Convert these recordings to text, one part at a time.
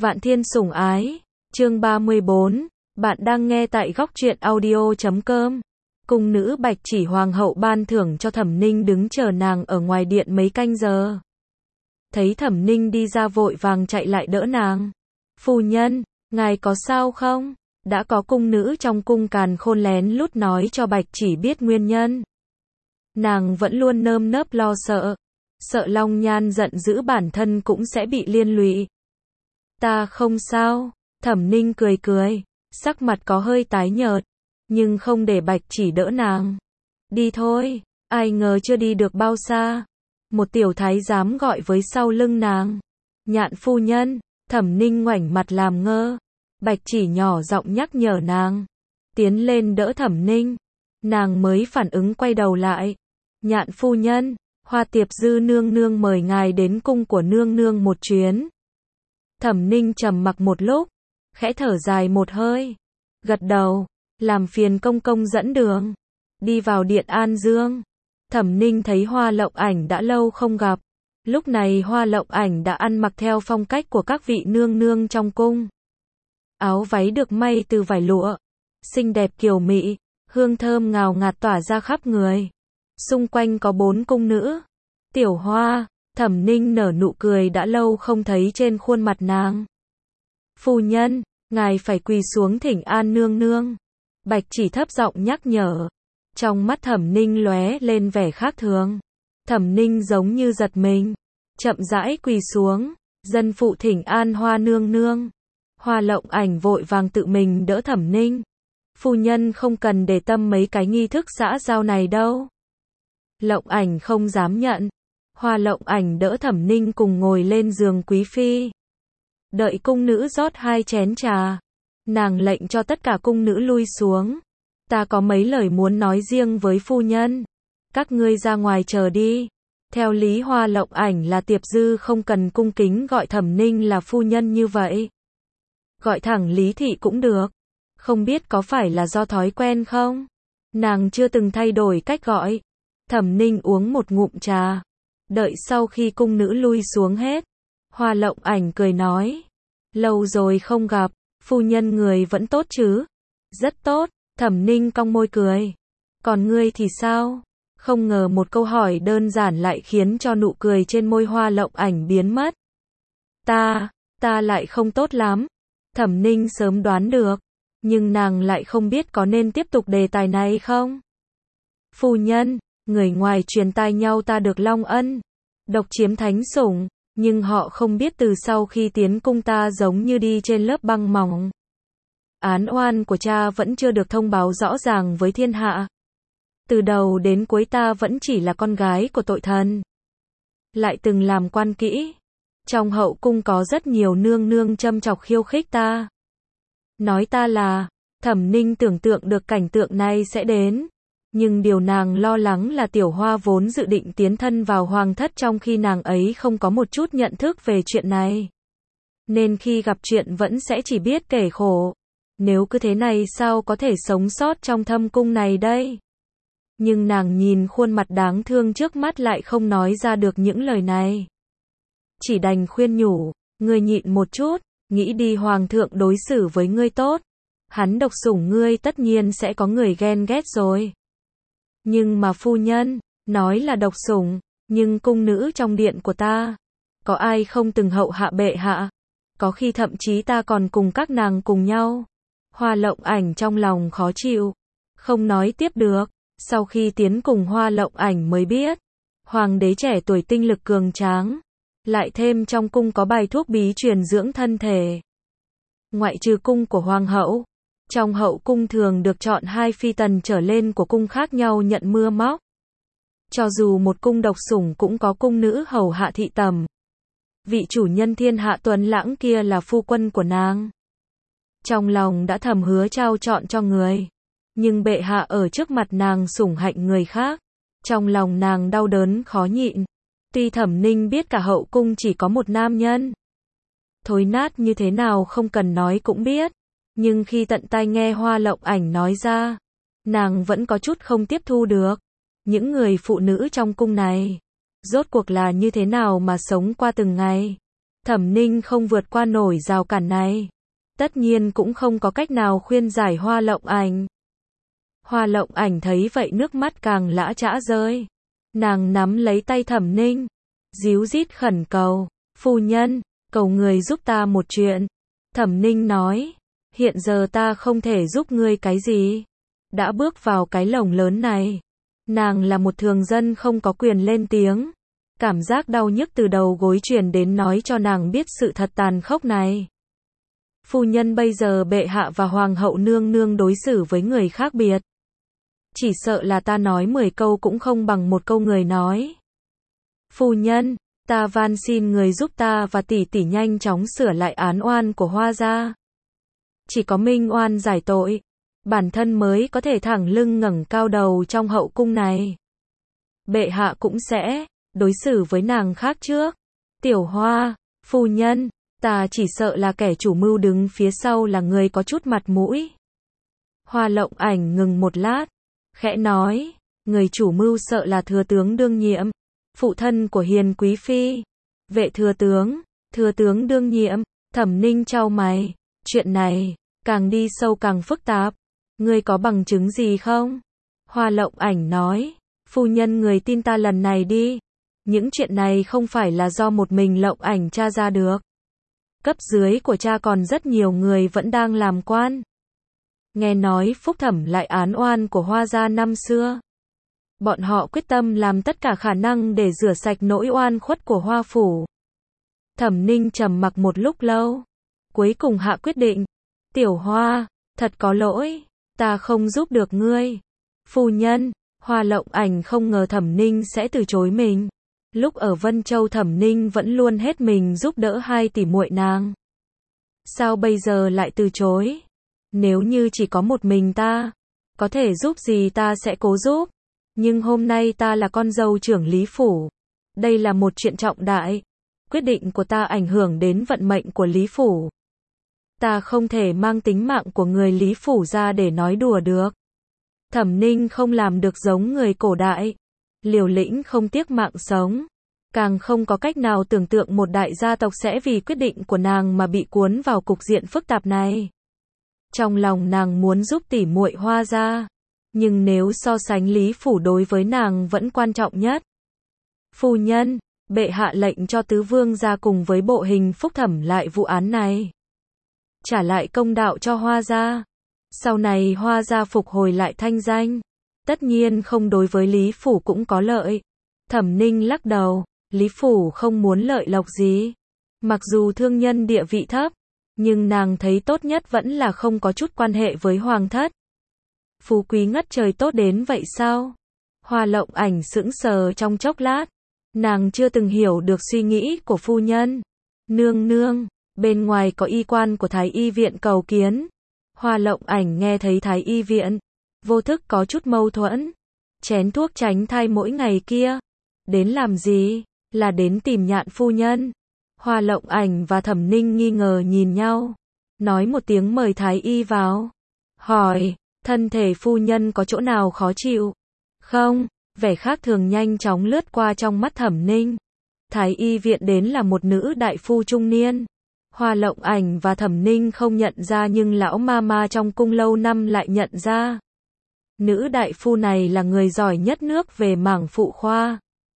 Vạn Thiên Sủng Ái, chương 34, bạn đang nghe tại góc truyện audio.com. Cung nữ Bạch Chỉ hoàng hậu ban thưởng cho Thẩm Ninh đứng chờ nàng ở ngoài điện mấy canh giờ. Thấy Thẩm Ninh đi ra vội vàng chạy lại đỡ nàng. Phu nhân, ngài có sao không? Đã có cung nữ trong cung càn khôn lén lút nói cho Bạch Chỉ biết nguyên nhân. Nàng vẫn luôn nơm nớp lo sợ. Sợ Long Nhan giận dữ bản thân cũng sẽ bị liên lụy. Ta không sao, Thẩm Ninh cười cười, sắc mặt có hơi tái nhợt, nhưng không để Bạch Chỉ đỡ nàng. Đi thôi, ai ngờ chưa đi được bao xa. Một tiểu thái giám gọi với sau lưng nàng. Nhạn phu nhân, Thẩm Ninh ngoảnh mặt làm ngơ. Bạch Chỉ nhỏ giọng nhắc nhở nàng. Tiến lên đỡ Thẩm Ninh. Nàng mới phản ứng quay đầu lại. Nhạn phu nhân, Hoa Tiệp Dư nương nương mời ngài đến cung của nương nương một chuyến. Thẩm Ninh trầm mặc một lúc, khẽ thở dài một hơi, gật đầu, làm phiền công công dẫn đường. Đi vào điện An Dương. Thẩm Ninh thấy Hoa Lộng Ảnh đã lâu không gặp. Lúc này Hoa Lộng Ảnh đã ăn mặc theo phong cách của các vị nương nương trong cung. Áo váy được may từ vải lụa, xinh đẹp kiều mị, hương thơm ngào ngạt tỏa ra khắp người. Xung quanh có 4 cung nữ. Tiểu Hoa, Thẩm Ninh nở nụ cười đã lâu không thấy trên khuôn mặt nàng. Phu nhân, ngài phải quỳ xuống thỉnh an nương nương. Bạch Chỉ thấp giọng nhắc nhở. Trong mắt Thẩm Ninh lóe lên vẻ khác thường. Thẩm Ninh giống như giật mình, chậm rãi quỳ xuống. Dân phụ thỉnh an Hoa nương nương. Hoa Lộng Ảnh vội vàng tự mình đỡ Thẩm Ninh. Phu nhân không cần để tâm mấy cái nghi thức xã giao này đâu. Lộng Ảnh không dám nhận. Hoa Lộng Ảnh đỡ Thẩm Ninh cùng ngồi lên giường quý phi. Đợi cung nữ rót 2 chén trà. Nàng lệnh cho tất cả cung nữ lui xuống. Ta có mấy lời muốn nói riêng với phu nhân. Các ngươi ra ngoài chờ đi. Theo lý Hoa Lộng Ảnh là Tiệp Dư không cần cung kính gọi Thẩm Ninh là phu nhân như vậy. Gọi thẳng Lý Thị cũng được. Không biết có phải là do thói quen không? Nàng chưa từng thay đổi cách gọi. Thẩm Ninh uống một ngụm trà. Đợi sau khi cung nữ lui xuống hết. Hoa Lộng Ảnh cười nói. Lâu rồi không gặp, phu nhân người vẫn tốt chứ? Rất tốt, Thẩm Ninh cong môi cười. Còn ngươi thì sao? Không ngờ một câu hỏi đơn giản lại khiến cho nụ cười trên môi Hoa Lộng Ảnh biến mất. Ta lại không tốt lắm. Thẩm Ninh sớm đoán được, nhưng nàng lại không biết có nên tiếp tục đề tài này không? Phu nhân, người ngoài truyền tai nhau ta được Long Ân độc chiếm thánh sủng, nhưng họ không biết từ sau khi tiến cung ta giống như đi trên lớp băng mỏng. Án oan của cha vẫn chưa được thông báo rõ ràng với thiên hạ. Từ đầu đến cuối ta vẫn chỉ là con gái của tội thần. Lại từng làm quan kỹ. Trong hậu cung có rất nhiều nương nương châm chọc khiêu khích ta. Nói ta là, Thẩm Ninh tưởng tượng được cảnh tượng này sẽ đến. Nhưng điều nàng lo lắng là Tiểu Hoa vốn dự định tiến thân vào hoàng thất trong khi nàng ấy không có một chút nhận thức về chuyện này. Nên khi gặp chuyện vẫn sẽ chỉ biết kể khổ. Nếu cứ thế này sao có thể sống sót trong thâm cung này đây? Nhưng nàng nhìn khuôn mặt đáng thương trước mắt lại không nói ra được những lời này. Chỉ đành khuyên nhủ, ngươi nhịn một chút, nghĩ đi hoàng thượng đối xử với ngươi tốt. Hắn độc sủng ngươi tất nhiên sẽ có người ghen ghét rồi. Nhưng mà phu nhân, nói là độc sủng, nhưng cung nữ trong điện của ta, có ai không từng hậu hạ bệ hạ? Có khi thậm chí ta còn cùng các nàng cùng nhau. Hoa Lộng Ảnh trong lòng khó chịu, không nói tiếp được. Sau khi tiến cùng Hoa Lộng Ảnh mới biết, hoàng đế trẻ tuổi tinh lực cường tráng, lại thêm trong cung có bài thuốc bí truyền dưỡng thân thể. Ngoại trừ cung của hoàng hậu, trong hậu cung thường được chọn 2 phi tần trở lên của cung khác nhau nhận mưa móc. Cho dù một cung độc sủng cũng có cung nữ hầu hạ thị tầm. Vị chủ nhân thiên hạ tuấn lãng kia là phu quân của nàng. Trong lòng đã thầm hứa trao chọn cho người. Nhưng bệ hạ ở trước mặt nàng sủng hạnh người khác. Trong lòng nàng đau đớn khó nhịn. Tuy Thẩm Ninh biết cả hậu cung chỉ có một nam nhân. Thối nát như thế nào không cần nói cũng biết. Nhưng khi tận tai nghe Hoa Lộng Ảnh nói ra, nàng vẫn có chút không tiếp thu được. Những người phụ nữ trong cung này, rốt cuộc là như thế nào mà sống qua từng ngày. Thẩm Ninh không vượt qua nổi rào cản này. Tất nhiên cũng không có cách nào khuyên giải Hoa Lộng Ảnh. Hoa Lộng Ảnh thấy vậy nước mắt càng lã chã rơi. Nàng nắm lấy tay Thẩm Ninh, díu dít khẩn cầu, phu nhân, cầu người giúp ta một chuyện. Thẩm Ninh nói, hiện giờ ta không thể giúp ngươi cái gì. Đã bước vào cái lồng lớn này. Nàng là một thường dân không có quyền lên tiếng. Cảm giác đau nhức từ đầu gối truyền đến nói cho nàng biết sự thật tàn khốc này. Phu nhân, bây giờ bệ hạ và hoàng hậu nương nương đối xử với người khác biệt. Chỉ sợ là ta nói 10 câu cũng không bằng một câu người nói. Phu nhân, ta van xin người giúp ta và tỷ tỷ nhanh chóng sửa lại án oan của Hoa gia. Chỉ có minh oan giải tội, bản thân mới có thể thẳng lưng ngẩng cao đầu trong hậu cung này. Bệ hạ cũng sẽ đối xử với nàng khác trước. Tiểu Hoa, phu nhân, ta chỉ sợ là kẻ chủ mưu đứng phía sau là người có chút mặt mũi. Hoa Lộng Ảnh ngừng một lát, khẽ nói, người chủ mưu sợ là thừa tướng đương nhiệm, phụ thân của Hiền quý phi. Vệ thừa tướng đương nhiệm. Thẩm Ninh chau mày, chuyện này càng đi sâu càng phức tạp. Ngươi có bằng chứng gì không? Hoa Lộng Ảnh nói, phu nhân người tin ta lần này đi. Những chuyện này không phải là do một mình Lộng Ảnh tra ra được. Cấp dưới của cha còn rất nhiều người vẫn đang làm quan. Nghe nói phúc thẩm lại án oan của Hoa gia năm xưa. Bọn họ quyết tâm làm tất cả khả năng để rửa sạch nỗi oan khuất của Hoa phủ. Thẩm Ninh trầm mặc một lúc lâu, cuối cùng hạ quyết định. Tiểu Hoa, thật có lỗi, ta không giúp được ngươi. Phu nhân, Hoa Lộng Ảnh không ngờ Thẩm Ninh sẽ từ chối mình. Lúc ở Vân Châu Thẩm Ninh vẫn luôn hết mình giúp đỡ hai tỷ muội nàng. Sao bây giờ lại từ chối? Nếu như chỉ có một mình ta, có thể giúp gì ta sẽ cố giúp. Nhưng hôm nay ta là con dâu trưởng Lý phủ. Đây là một chuyện trọng đại. Quyết định của ta ảnh hưởng đến vận mệnh của Lý phủ. Ta không thể mang tính mạng của người Lý phủ ra để nói đùa được. Thẩm Ninh không làm được giống người cổ đại, liều lĩnh không tiếc mạng sống. Càng không có cách nào tưởng tượng một đại gia tộc sẽ vì quyết định của nàng mà bị cuốn vào cục diện phức tạp này. Trong lòng nàng muốn giúp tỷ muội Hoa gia, nhưng nếu so sánh Lý phủ đối với nàng vẫn quan trọng nhất. Phu nhân, bệ hạ lệnh cho tứ vương gia cùng với bộ hình phúc thẩm lại vụ án này. Trả lại công đạo cho Hoa gia. Sau này Hoa gia phục hồi lại thanh danh. Tất nhiên không đối với Lý phủ cũng có lợi. Thẩm Ninh lắc đầu, Lý phủ không muốn lợi lộc gì. Mặc dù thương nhân địa vị thấp, nhưng nàng thấy tốt nhất vẫn là không có chút quan hệ với hoàng thất. Phú quý ngất trời tốt đến vậy sao? Hoa Lộng Ảnh sững sờ trong chốc lát. Nàng chưa từng hiểu được suy nghĩ của phu nhân. Nương nương, bên ngoài có y quan của Thái y viện cầu kiến. Hoa Lộng Ảnh nghe thấy Thái y viện, vô thức có chút mâu thuẫn. Chén thuốc tránh thai mỗi ngày kia, đến làm gì? Là đến tìm Nhạn phu nhân. Hoa Lộng Ảnh và Thẩm Ninh nghi ngờ nhìn nhau, nói một tiếng mời Thái y vào. Hỏi, thân thể phu nhân có chỗ nào khó chịu? Không, vẻ khác thường nhanh chóng lướt qua trong mắt Thẩm Ninh. Thái y viện đến là một nữ đại phu trung niên. Hoa Lộng Ảnh và Thẩm Ninh không nhận ra nhưng lão ma trong cung lâu năm lại nhận ra. Nữ đại phu này là người giỏi nhất nước về mảng phụ khoa.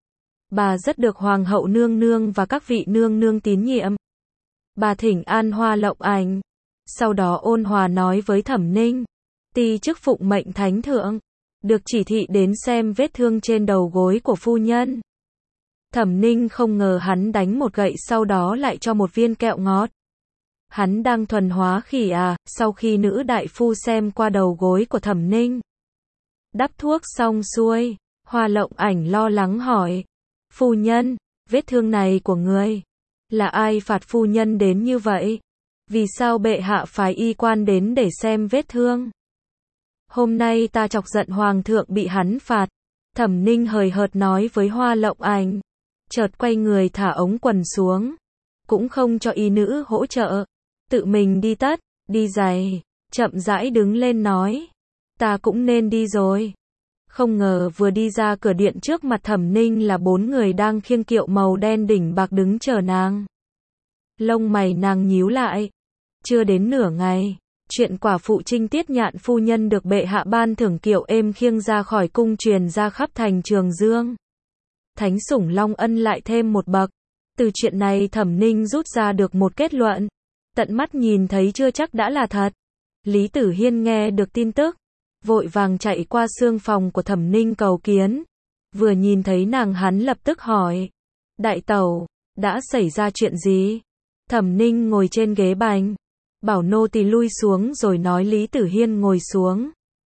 Bà rất được hoàng hậu nương nương và các vị nương nương tín nhiệm. Bà thỉnh an Hoa Lộng Ảnh, sau đó ôn hòa nói với Thẩm Ninh, ti chức phụng mệnh thánh thượng, được chỉ thị đến xem vết thương trên đầu gối của phu nhân. Thẩm Ninh không ngờ hắn đánh một gậy sau đó lại cho một viên kẹo ngọt. Hắn đang thuần hóa khỉ à? Sau khi nữ đại phu xem qua đầu gối của Thẩm Ninh, đắp thuốc xong xuôi, Hoa Lộng Ảnh lo lắng hỏi, phu nhân, vết thương này của người, là ai phạt phu nhân đến như vậy? Vì sao bệ hạ phái y quan đến để xem vết thương? Hôm nay ta chọc giận hoàng thượng bị hắn phạt. Thẩm Ninh hời hợt nói với Hoa Lộng Ảnh, chợt quay người thả ống quần xuống, cũng không cho y nữ hỗ trợ, tự mình đi tất, đi giày, chậm rãi đứng lên nói, ta cũng nên đi rồi. Không ngờ vừa đi ra cửa điện trước mặt Thẩm Ninh là 4 người đang khiêng kiệu màu đen đỉnh bạc đứng chờ nàng. Lông mày nàng nhíu lại. Chưa đến nửa ngày, chuyện quả phụ Trinh Tiết Nhạn phu nhân được bệ hạ ban thưởng kiệu êm khiêng ra khỏi cung truyền ra khắp thành Trường Dương. Thánh sủng Long Ân lại thêm một bậc. Từ chuyện này Thẩm Ninh rút ra được một kết luận. Tận mắt nhìn thấy chưa chắc đã là thật. Lý Tử Hiên nghe được tin tức, vội vàng chạy qua xương phòng của Thẩm Ninh cầu kiến. Vừa nhìn thấy nàng hắn lập tức hỏi. Đại tẩu, đã xảy ra chuyện gì? Thẩm Ninh ngồi trên ghế bành. Bảo nô tỳ lui xuống rồi nói Lý Tử Hiên ngồi xuống.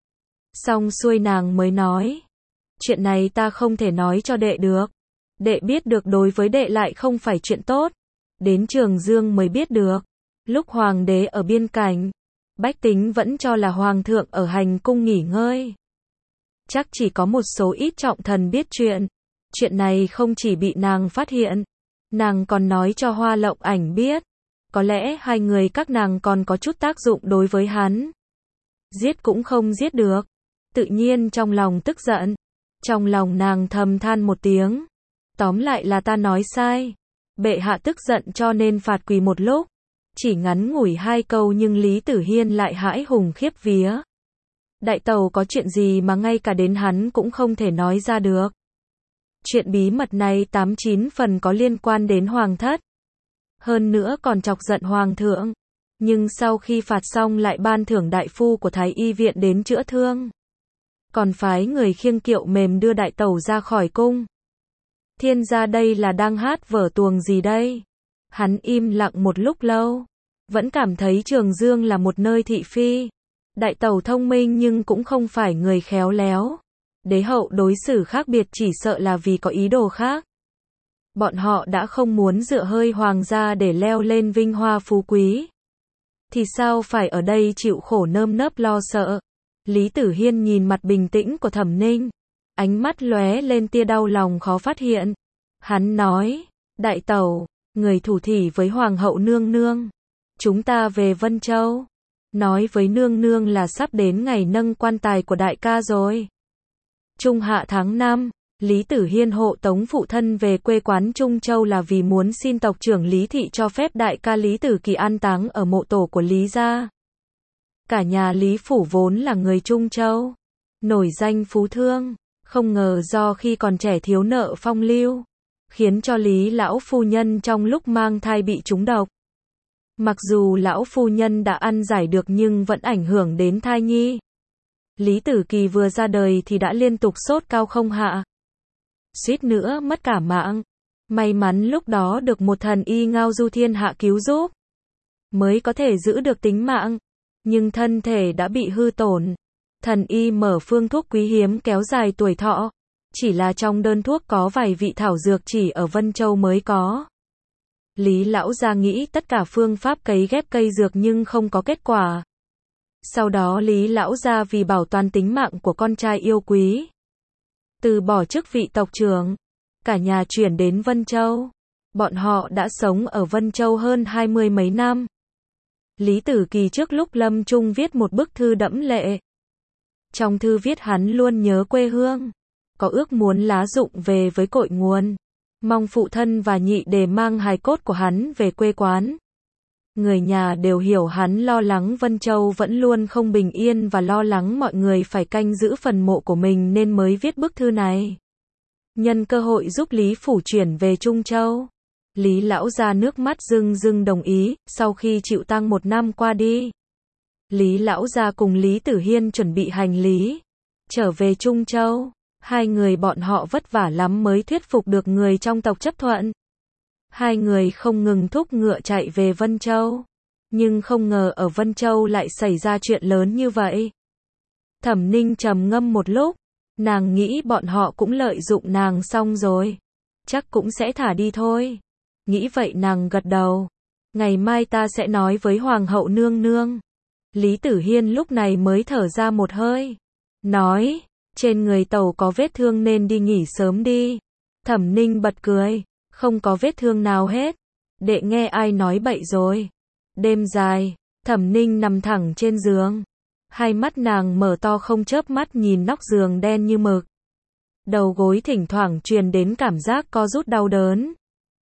Xong xuôi nàng mới nói. Chuyện này ta không thể nói cho đệ được. Đệ biết được đối với đệ lại không phải chuyện tốt. Đến Trường Dương mới biết được. Lúc hoàng đế ở biên cảnh, bách tính vẫn cho là hoàng thượng ở hành cung nghỉ ngơi. Chắc chỉ có một số ít trọng thần biết chuyện. Chuyện này không chỉ bị nàng phát hiện, nàng còn nói cho Hoa Lộng Ảnh biết. Có lẽ hai người các nàng còn có chút tác dụng đối với hắn. Giết cũng không giết được. Tự nhiên trong lòng tức giận. Trong lòng nàng thầm than một tiếng. Tóm lại là ta nói sai. Bệ hạ tức giận cho nên phạt quỳ một lúc. Chỉ ngắn ngủi 2 câu nhưng Lý Tử Hiên lại hãi hùng khiếp vía. Đại tẩu có chuyện gì mà ngay cả đến hắn cũng không thể nói ra được. Chuyện bí mật này 89 phần có liên quan đến hoàng thất. Hơn nữa còn chọc giận hoàng thượng. Nhưng sau khi phạt xong lại ban thưởng đại phu của Thái Y viện đến chữa thương. Còn phái người khiêng kiệu mềm đưa đại tẩu ra khỏi cung. Thiên gia đây là đang hát vở tuồng gì đây? Hắn im lặng một lúc lâu. Vẫn cảm thấy Trường Dương là một nơi thị phi. Đại tẩu thông minh nhưng cũng không phải người khéo léo. Đế hậu đối xử khác biệt chỉ sợ là vì có ý đồ khác. Bọn họ đã không muốn dựa hơi hoàng gia để leo lên vinh hoa phú quý. Thì sao phải ở đây chịu khổ nơm nớp lo sợ. Lý Tử Hiên nhìn mặt bình tĩnh của Thẩm Ninh. Ánh mắt lóe lên tia đau lòng khó phát hiện. Hắn nói, đại tẩu, người thủ thỉ với hoàng hậu nương nương. Chúng ta về Vân Châu. Nói với nương nương là sắp đến ngày nâng quan tài của đại ca rồi. Trung hạ tháng 5, Lý Tử Hiên hộ tống phụ thân về quê quán Trung Châu là vì muốn xin tộc trưởng Lý Thị cho phép đại ca Lý Tử Kỳ an táng ở mộ tổ của Lý gia. Cả nhà Lý Phủ vốn là người Trung Châu, nổi danh phú thương, không ngờ do khi còn trẻ thiếu nợ phong lưu, khiến cho Lý lão phu nhân trong lúc mang thai bị trúng độc. Mặc dù lão phu nhân đã ăn giải được nhưng vẫn ảnh hưởng đến thai nhi. Lý Tử Kỳ vừa ra đời thì đã liên tục sốt cao không hạ. Suýt nữa mất cả mạng. May mắn lúc đó được một thần y Ngao Du thiên hạ cứu giúp, mới có thể giữ được tính mạng. Nhưng thân thể đã bị hư tổn. Thần y mở phương thuốc quý hiếm kéo dài tuổi thọ. Chỉ là trong đơn thuốc có vài vị thảo dược chỉ ở Vân Châu mới có. Lý lão gia nghĩ tất cả phương pháp cấy ghép cây dược nhưng không có kết quả. Sau đó Lý lão gia vì bảo toàn tính mạng của con trai yêu quý, từ bỏ chức vị tộc trưởng, cả nhà chuyển đến Vân Châu. Bọn họ đã sống ở Vân Châu hơn 20 mấy năm. Lý Tử Kỳ trước lúc lâm chung viết một bức thư đẫm lệ. Trong thư viết hắn luôn nhớ quê hương, có ước muốn lá dụng về với cội nguồn, mong phụ thân và nhị để mang hài cốt của hắn về quê quán. Người nhà đều hiểu hắn lo lắng Vân Châu vẫn luôn không bình yên và lo lắng mọi người phải canh giữ phần mộ của mình nên mới viết bức thư này. Nhân cơ hội giúp Lý Phủ chuyển về Trung Châu. Lý lão gia nước mắt rưng rưng đồng ý, sau khi chịu tang 1 năm qua đi. Lý lão gia cùng Lý Tử Hiên chuẩn bị hành lý, trở về Trung Châu. Hai người bọn họ vất vả lắm mới thuyết phục được người trong tộc chấp thuận. Hai người không ngừng thúc ngựa chạy về Vân Châu. Nhưng không ngờ ở Vân Châu lại xảy ra chuyện lớn như vậy. Thẩm Ninh trầm ngâm một lúc. Nàng nghĩ bọn họ cũng lợi dụng nàng xong rồi. Chắc cũng sẽ thả đi thôi. Nghĩ vậy nàng gật đầu. Ngày mai ta sẽ nói với Hoàng hậu nương nương. Lý Tử Hiên lúc này mới thở ra một hơi. Nói, trên người tẩu có vết thương nên đi nghỉ sớm đi. Thẩm Ninh bật cười. Không có vết thương nào hết. Đệ nghe ai nói bậy rồi. Đêm dài, Thẩm Ninh nằm thẳng trên giường. Hai mắt nàng mở to không chớp mắt nhìn nóc giường đen như mực. Đầu gối thỉnh thoảng truyền đến cảm giác co rút đau đớn.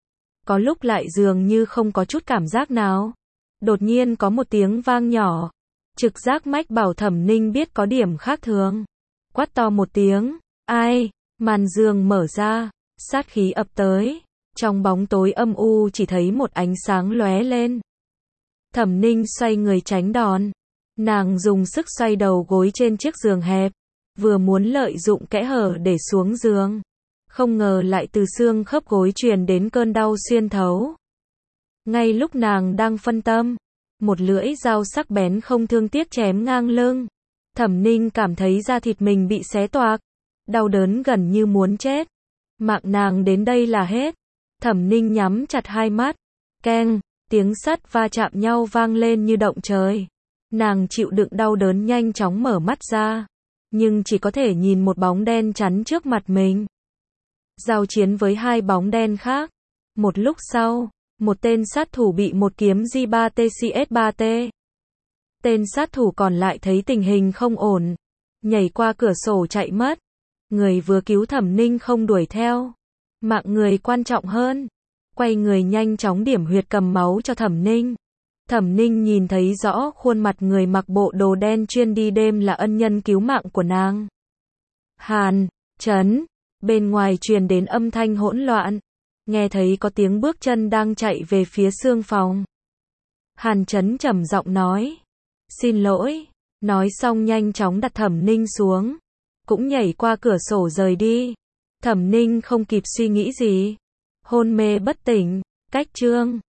có lúc lại dường như không có chút cảm giác nào. Đột nhiên có một tiếng vang nhỏ, trực giác mách bảo Thẩm Ninh biết có điểm khác thường. Quát to một tiếng, ai? Màn giường mở ra, sát khí ập tới, trong bóng tối âm u chỉ thấy một ánh sáng lóe lên. Thẩm Ninh xoay người tránh đòn, nàng dùng sức xoay đầu gối trên chiếc giường hẹp, vừa muốn lợi dụng kẽ hở để xuống giường, không ngờ lại từ xương khớp gối truyền đến cơn đau xuyên thấu. Ngay lúc nàng đang phân tâm, một lưỡi dao sắc bén không thương tiếc chém ngang lưng. Thẩm Ninh cảm thấy da thịt mình bị xé toạc, đau đớn gần như muốn chết. Mạng nàng đến đây là hết. Thẩm Ninh nhắm chặt hai mắt, keng, tiếng sắt va chạm nhau vang lên như động trời. Nàng chịu đựng đau đớn nhanh chóng mở mắt ra, nhưng chỉ có thể nhìn một bóng đen chắn trước mặt mình. Giao chiến với hai bóng đen khác. Một lúc sau, một tên sát thủ bị một kiếm J3TCS3T. Tên sát thủ còn lại thấy tình hình không ổn, nhảy qua cửa sổ chạy mất. Người vừa cứu Thẩm Ninh không đuổi theo. Mạng người quan trọng hơn. Quay người nhanh chóng điểm huyệt cầm máu cho Thẩm Ninh. Thẩm Ninh nhìn thấy rõ khuôn mặt người mặc bộ đồ đen chuyên đi đêm là ân nhân cứu mạng của nàng. Hàn Chấn. Bên ngoài truyền đến âm thanh hỗn loạn. Nghe thấy có tiếng bước chân đang chạy về phía xương phòng. Hàn Chấn trầm giọng nói, xin lỗi. Nói xong nhanh chóng đặt Thẩm Ninh xuống, cũng nhảy qua cửa sổ rời đi. Thẩm Ninh không kịp suy nghĩ gì, hôn mê bất tỉnh. Cách chương